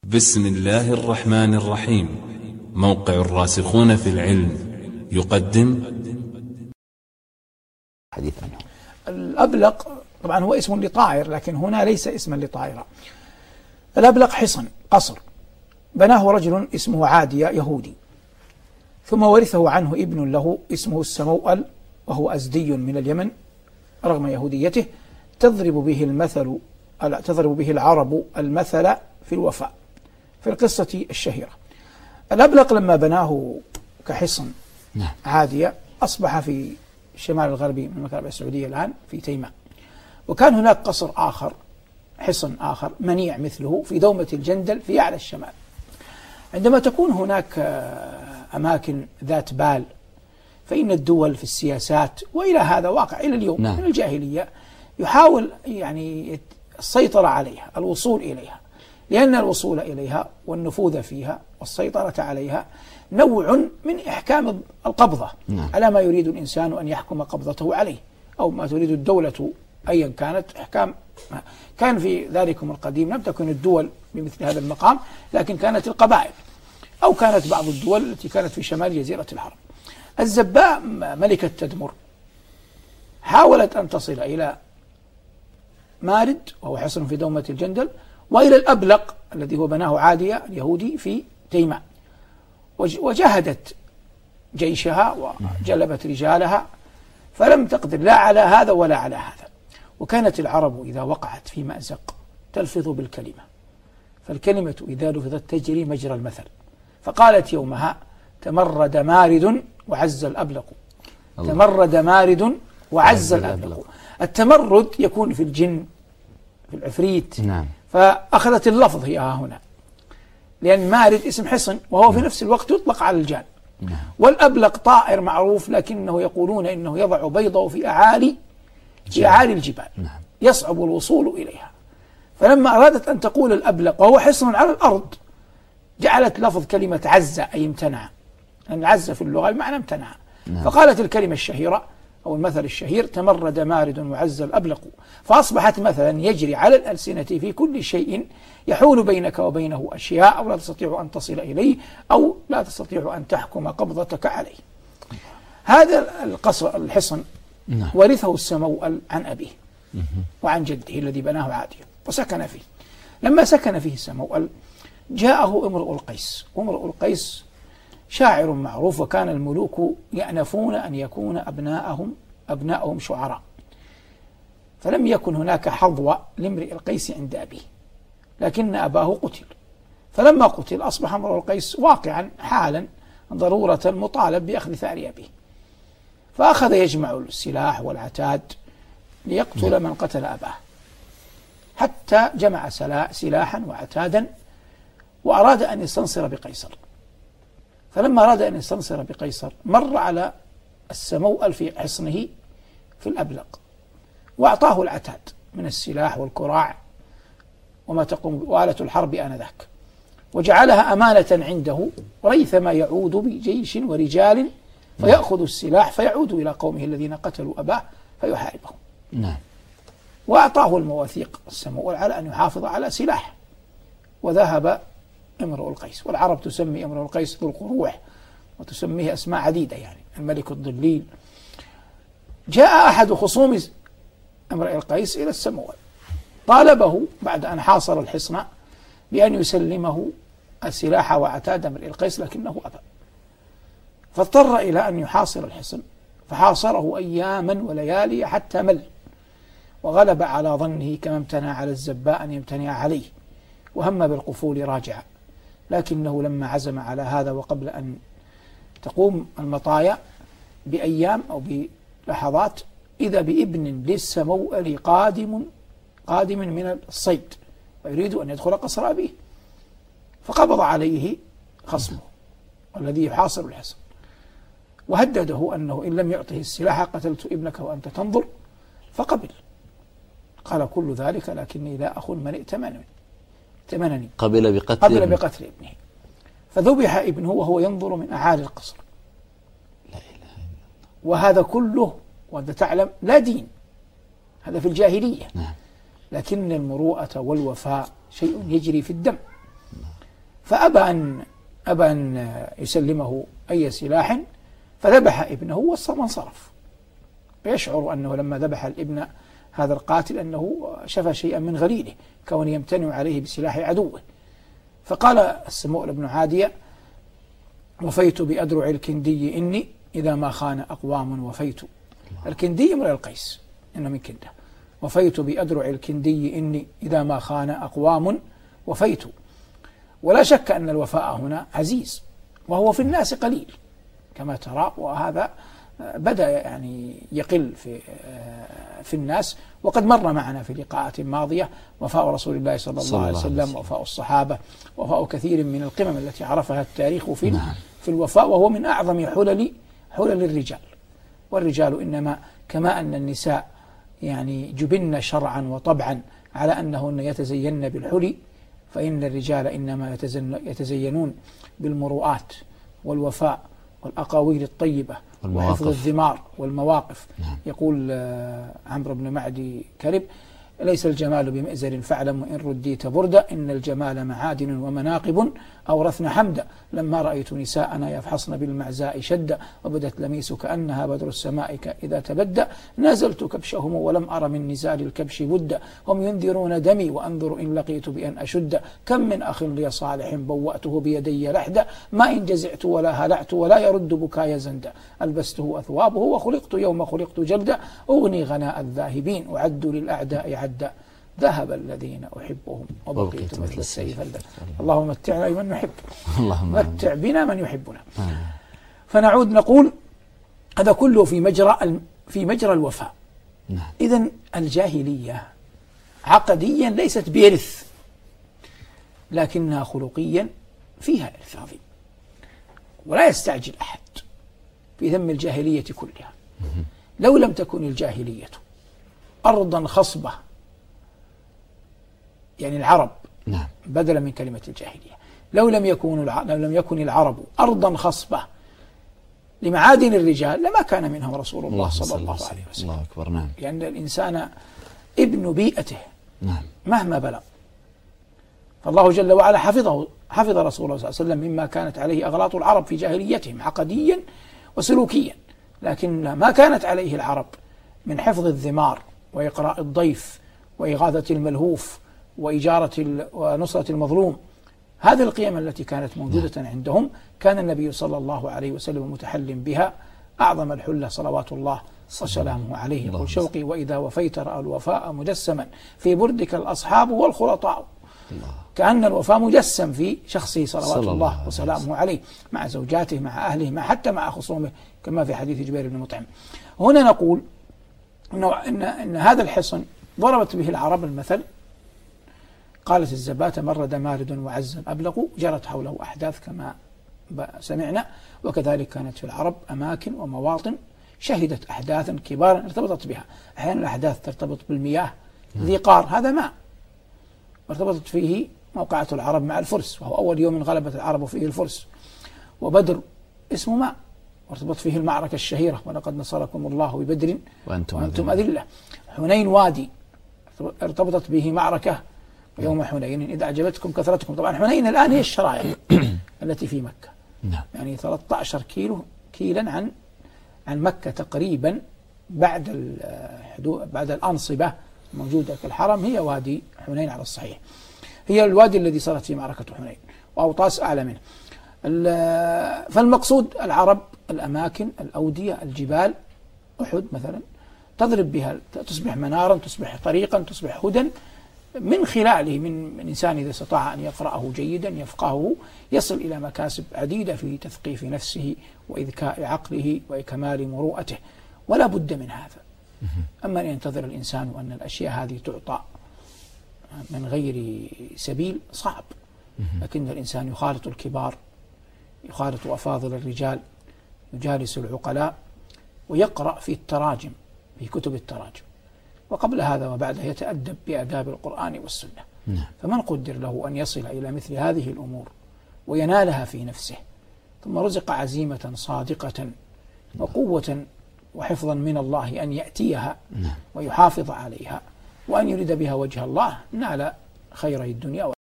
بسم الله الرحمن الرحيم. موقع الراسخون في العلم يقدم حديث عنه. الأبلق طبعا هو اسم لطائر، لكن هنا ليس اسما لطائرة. الأبلق حصن قصر بناه رجل اسمه عادية يهودي، ثم ورثه عنه ابن له اسمه السموأل، وهو أزدي من اليمن رغم يهوديته. تضرب به العرب المثل في الوفاء في القصة الشهيرة. الأبلق لما بناه كحصن عادية أصبح في الشمال الغربي من المملكة العربية السعودية الآن في تيماء، وكان هناك قصر آخر حصن آخر منيع مثله في دومة الجندل في أعلى الشمال. عندما تكون هناك أماكن ذات بال فإن الدول في السياسات، وإلى هذا واقع إلى اليوم من الجاهلية، يحاول يعني السيطرة عليها، الوصول إليها، لأن الوصول إليها والنفوذ فيها والسيطرة عليها نوع من إحكام القبضة على ما يريد الإنسان أن يحكم قبضته عليه، أو ما تريد الدولة أيا كانت إحكام. كان في ذلكم القديم لم تكن الدول بمثل هذا المقام، لكن كانت القبائل، أو كانت بعض الدول التي كانت في شمال جزيرة العرب. الزباء ملكة تدمر حاولت أن تصل إلى مارد وهو حصن في دومة الجندل، وإلى الأبلق الذي هو بناه عادية اليهودي في تيماء، وجاهدت جيشها وجلبت رجالها، فلم تقدر لا على هذا ولا على هذا. وكانت العرب إذا وقعت في مأزق تلفظ بالكلمة، فالكلمة إذا لفظت تجري مجرى المثل، فقالت يومها: تمرد مارد وعز الأبلق. تمرد مارد وعز الأبلق. التمرد يكون في الجن، في العفريت، فأخذت اللفظ هي هنا، لأن مارد اسم حصن وهو في نفس الوقت يطلق على الجان. والأبلق طائر معروف، لكنه يقولون إنه يضع بيضه في أعالي الجبال، يصعب الوصول إليها. فلما أرادت أن تقول الأبلق وهو حصن على الأرض، جعلت لفظ كلمة عز أي امتنع، لأن عز في اللغة بمعنى امتنع. فقالت الكلمة الشهيرة أو المثل الشهير: تمرد مارد وعز الأبلق. فأصبحت مثلا يجري على الألسنة في كل شيء يحول بينك وبينه أشياء، أو لا تستطيع أن تصل إليه، أو لا تستطيع أن تحكم قبضتك عليه. هذا القصر الحصن ورثه السموأل عن أبيه وعن جده الذي بناه عادية وسكن فيه. لما سكن فيه السموأل جاءه امرؤ القيس، وامرؤ القيس شاعر معروف، وكان الملوك يأنفون أن يكون أبناءهم شعراء، فلم يكن هناك حظوة لامرئ القيس عند أبيه، لكن أباه قتل. فلما قتل أصبح امرؤ القيس واقعا حالا ضرورة مطالب بأخذ ثأر أبيه، فأخذ يجمع السلاح والعتاد ليقتل من قتل أباه، حتى جمع سلاحا وعتادا وأراد أن يستنصر بقيصر. فلما أراد أن يستنصر بقيصر مر على السموأل في حصنه في الأبلق، وأعطاه العتاد من السلاح والكراع وما تقوم وآلة الحرب آنذاك، وجعلها أمانة عنده، ريثما يعود بجيش ورجال فيأخذ السلاح فيعود إلى قومه الذين قتلوا أباه فيحاربهم. وأعطاه المواثيق السموأل على أن يحافظ على سلاح. وذهب امرؤ القيس، والعرب تسمي امرؤ القيس ذو القروح، وتسميه أسماء عديدة، يعني الملك الضليل. جاء أحد خصوم امرؤ القيس إلى السموأل، طالبه بعد أن حاصر الحصن بأن يسلمه السلاح وعتاد امرؤ القيس، لكنه أبى، فاضطر إلى أن يحاصر الحصن، فحاصره أياما وليالي حتى مل، وغلب على ظنه كما امتنع على الزباء أن يمتنع عليه، وهم بالقفول راجعا. لكنه لما عزم على هذا، وقبل أن تقوم المطايا بأيام أو بلحظات، إذا بابن للسموأل قادم من الصيد ويريد أن يدخل قصر أبيه، فقبض عليه خصمه الذي يحاصر الحصن، وهدده أنه إن لم يعطه السلاح قتلت ابنك وأنت تنظر، فقبل. قال: كل ذلك لكني لا أخون من ائتمنني. قبل بقتل ابنه، فذبح ابنه وهو ينظر من أعالي القصر. لا إله إلا الله. وهذا كله وأنت تعلم لا دين، هذا في الجاهلية، لكن المروءة والوفاء شيء يجري في الدم. أبى أن يسلمه أي سلاح، فذبح ابنه وانصرف، يشعر أنه لما ذبح الابن هذا القاتل أنه شفى شيئا من غليله كون يمتنع عليه بسلاح عدوه. فقال السمؤل بن عادية: وفيت بأدرع الكندي إني إذا ما خان أقوام وفيت. الكندي امرئ القيس، إنه من كنده. وفيت بأدرع الكندي إني إذا ما خان أقوام وفيت. ولا شك أن الوفاء هنا عزيز، وهو في الناس قليل كما ترى، وهذا بدأ يعني يقل في الناس. وقد مر معنا في لقاءات ماضية وفاء رسول الله صلى الله عليه وسلم، وفاء الصحابة، وفاء كثير من القمم التي عرفها التاريخ في الوفاء، وهو من أعظم حلل الرجال. والرجال إنما كما أن النساء يعني جبن شرعا وطبعا على أنهن يتزين بالحلي، فإن الرجال إنما يتزينون بالمروءات والوفاء والأقاويل الطيبة وحفظ الذمار والمواقف. يقول عمرو بن معدي كرب: ليس الجمال بمئزر فاعلم وإن رديت بردة، إن الجمال معادن ومناقب أورثن حمدا، لما رأيت نساءنا يفحصن بالمعزاء شدا، وبدت لميس كأنها بدر السماء إذا تبدى، نازلت كبشهم ولم أر من نزال الكبش بدا، هم ينذرون دمي وأنذر إن لقيت بأن أشد، كم من أخ لي صالح بوأته بيدي لحدا، ما إن جزعت ولا هلعت ولا يرد بكاي زندا، ألبسته أثوابه وخلقت يوم خلقت جلدا، أغني غناء الذاهبين وعد للأعداء عدا، ذهب الذين أحبهم وبقيت مثل السيف الذي. اللهم متعنا بمن نحب، متع بنا من يحبنا. فنعود نقول هذا كله في مجرى الوفاء. إذن الجاهلية عقديا ليست بإرث، لكنها خلقيا فيها إرث عظيم، ولا يستعجل أحد في ذم الجاهلية كلها. لو لم تكن الجاهلية أرضا خصبة، يعني العرب بدلا من كلمة الجاهلية، لو لم يكن العرب أرضا خصبة لمعادن الرجال لما كان منهم رسول الله صلى الله عليه وسلم. الله أكبر. نعم. لأن الإنسان ابن بيئته مهما بلغ، فالله جل وعلا حفظ رسول الله صلى الله عليه وسلم مما كانت عليه أغلاط العرب في جاهليتهم عقديا وسلوكيا، لكن ما كانت عليه العرب من حفظ الذمار وإقراء الضيف وإغاثة الملهوف ونصرة المظلوم، هذه القيم التي كانت موجودة عندهم كان النبي صلى الله عليه وسلم متحلم بها أعظم الحلة صلوات الله وسلامه عليه. يقول شوقي وإذا وفيت رأى الوفاء مجسما في بردك الأصحاب والخلطاء. كأن الوفاء مجسم في شخصه صلوات الله وسلامه عليه، مع زوجاته، مع أهله، حتى مع خصومه، كما في حديث جبير بن مطعم. هنا نقول إن هذا الحصن ضربت به العرب المثل، قالت الزبات مرد مارد وعز أبلغ، جرت حوله أحداث كما سمعنا. وكذلك كانت في العرب أماكن ومواطن شهدت أحداثا كبارا ارتبطت بها. أحيانا الأحداث ترتبط بالمياه، ذي قار هذا ماء، وارتبطت فيه موقعة العرب مع الفرس، وهو أول يوم غلبت العرب فيه الفرس. وبدر اسمه ماء، وارتبط فيه المعركة الشهيرة ولقد نصركم الله ببدر وأنتم أذلة. حنين وادي ارتبطت به معركة يوم حنين إذا أعجبتكم كثرتكم. طبعا حنين الآن هي الشرايع التي في مكة، يعني 13 كيلا عن مكة تقريبا، بعد الأنصبة موجودة في الحرم، هي وادي حنين على الصحيح، هي الوادي الذي صارت فيه معركة حنين وأوطاس أعلى منه. فالمقصود العرب الأماكن، الأودية، الجبال، أحد مثلا تضرب بها، تصبح منارا، تصبح طريقا، تصبح هدى، من خلاله من إنسان إذا استطاع أن يقرأه جيدا يفقهه يصل إلى مكاسب عديدة في تثقيف نفسه وإذكاء عقله وإكمال مروءته، ولا بد من هذا. أما أن ينتظر الإنسان أن الأشياء هذه تعطى من غير سبيل صعب. لكن الإنسان يخالط الكبار، يخالط أفاضل الرجال، يجالس العقلاء، ويقرأ في التراجم، في كتب التراجم، وقبل هذا وبعده يتأدب بآداب القرآن والسنة. فمن قدر له أن يصل إلى مثل هذه الأمور وينالها في نفسه، ثم رزق عزيمة صادقة وقوة وحفظا من الله أن يأتيها ويحافظ عليها وأن يريد بها وجه الله، نال خير الدنيا